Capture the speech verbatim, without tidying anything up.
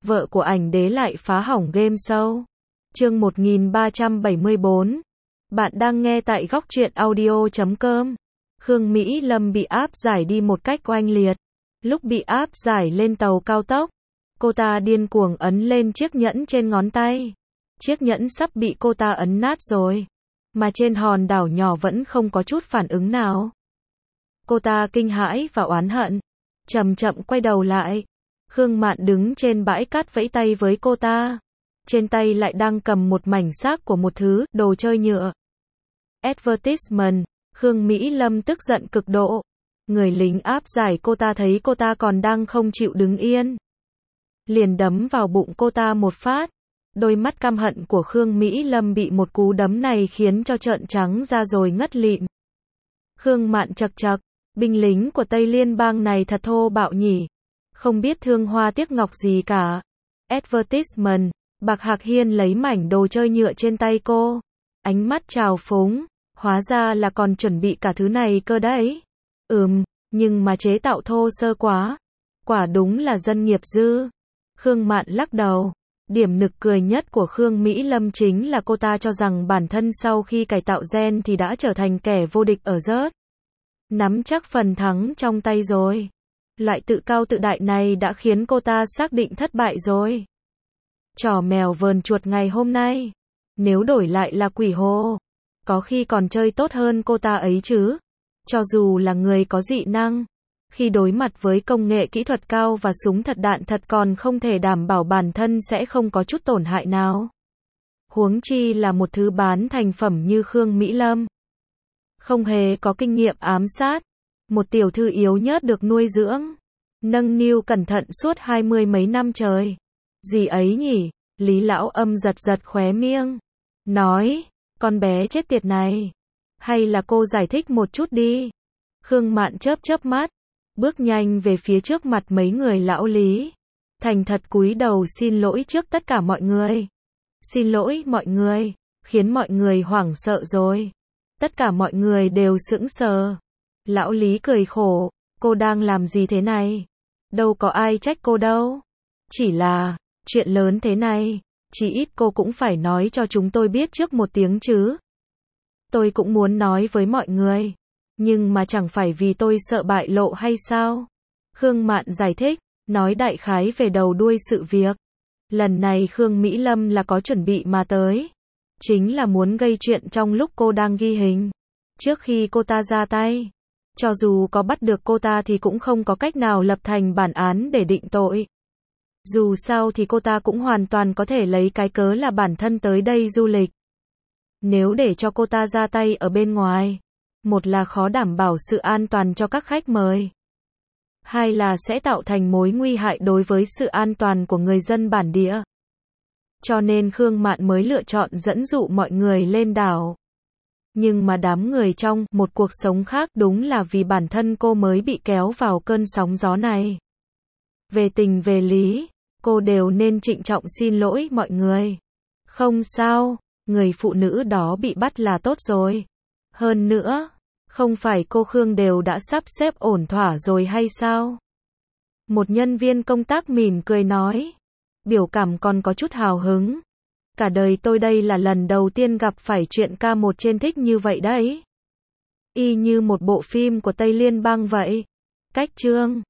vợ của ảnh đế lại phá hỏng game show. Chương một nghìn ba trăm bảy mươi bốn. Bạn đang nghe tại góc truyện audio chấm com. Khương Mỹ Lâm bị áp giải đi một cách oanh liệt. Lúc bị áp giải lên tàu cao tốc, cô ta điên cuồng ấn lên chiếc nhẫn trên ngón tay. Chiếc nhẫn sắp bị cô ta ấn nát rồi, mà trên hòn đảo nhỏ vẫn không có chút phản ứng nào. Cô ta kinh hãi và oán hận, chậm chậm quay đầu lại. Khương Mạn đứng trên bãi cát vẫy tay với cô ta. Trên tay lại đang cầm một mảnh xác của một thứ đồ chơi nhựa. Advertisement. Khương Mỹ Lâm tức giận cực độ. Người lính áp giải cô ta thấy cô ta còn đang không chịu đứng yên, liền đấm vào bụng cô ta một phát. Đôi mắt căm hận của Khương Mỹ Lâm bị một cú đấm này khiến cho trợn trắng ra rồi ngất lịm. Khương Mạn chật chật, binh lính của Tây Liên bang này thật thô bạo nhỉ, không biết thương hoa tiếc ngọc gì cả. Advertisement. Bạc Hạc Hiên lấy mảnh đồ chơi nhựa trên tay cô, ánh mắt trào phúng, hóa ra là còn chuẩn bị cả thứ này cơ đấy. Ừm, nhưng mà chế tạo thô sơ quá, quả đúng là dân nghiệp dư. Khương Mạn lắc đầu. Điểm nực cười nhất của Khương Mỹ Lâm chính là cô ta cho rằng bản thân sau khi cải tạo gen thì đã trở thành kẻ vô địch ở rớt, nắm chắc phần thắng trong tay rồi. Loại tự cao tự đại này đã khiến cô ta xác định thất bại rồi. Trò mèo vờn chuột ngày hôm nay, nếu đổi lại là Quỷ Hồ, có khi còn chơi tốt hơn cô ta ấy chứ. Cho dù là người có dị năng, khi đối mặt với công nghệ kỹ thuật cao và súng thật đạn thật còn không thể đảm bảo bản thân sẽ không có chút tổn hại nào. Huống chi là một thứ bán thành phẩm như Khương Mỹ Lâm. Không hề có kinh nghiệm ám sát, một tiểu thư yếu nhớt được nuôi dưỡng, nâng niu cẩn thận suốt hai mươi mấy năm trời. Gì ấy nhỉ? Lý Lão Âm giật giật khóe miệng, nói, con bé chết tiệt này. Hay là cô giải thích một chút đi. Khương Mạn chớp chớp mắt, bước nhanh về phía trước mặt mấy người lão Lý. Thành thật cúi đầu xin lỗi trước tất cả mọi người. Xin lỗi mọi người, khiến mọi người hoảng sợ rồi. Tất cả mọi người đều sững sờ. Lão Lý cười khổ, cô đang làm gì thế này? Đâu có ai trách cô đâu. Chỉ là, chuyện lớn thế này, chỉ ít cô cũng phải nói cho chúng tôi biết trước một tiếng chứ. Tôi cũng muốn nói với mọi người, nhưng mà chẳng phải vì tôi sợ bại lộ hay sao? Khương Mạn giải thích, nói đại khái về đầu đuôi sự việc. Lần này Khương Mỹ Lâm là có chuẩn bị mà tới. Chính là muốn gây chuyện trong lúc cô đang ghi hình. Trước khi cô ta ra tay, cho dù có bắt được cô ta thì cũng không có cách nào lập thành bản án để định tội. Dù sao thì cô ta cũng hoàn toàn có thể lấy cái cớ là bản thân tới đây du lịch. Nếu để cho cô ta ra tay ở bên ngoài, một là khó đảm bảo sự an toàn cho các khách mời, hai là sẽ tạo thành mối nguy hại đối với sự an toàn của người dân bản địa. Cho nên Khương Mạn mới lựa chọn dẫn dụ mọi người lên đảo. Nhưng mà đám người trong một cuộc sống khác đúng là vì bản thân cô mới bị kéo vào cơn sóng gió này. Về tình về lý, cô đều nên trịnh trọng xin lỗi mọi người. Không sao, người phụ nữ đó bị bắt là tốt rồi. Hơn nữa, không phải cô Khương đều đã sắp xếp ổn thỏa rồi hay sao? Một nhân viên công tác mỉm cười nói, biểu cảm còn có chút hào hứng. Cả đời tôi đây là lần đầu tiên gặp phải chuyện ca một trên thích như vậy đấy. Y như một bộ phim của Tây Liên bang vậy. Cách chương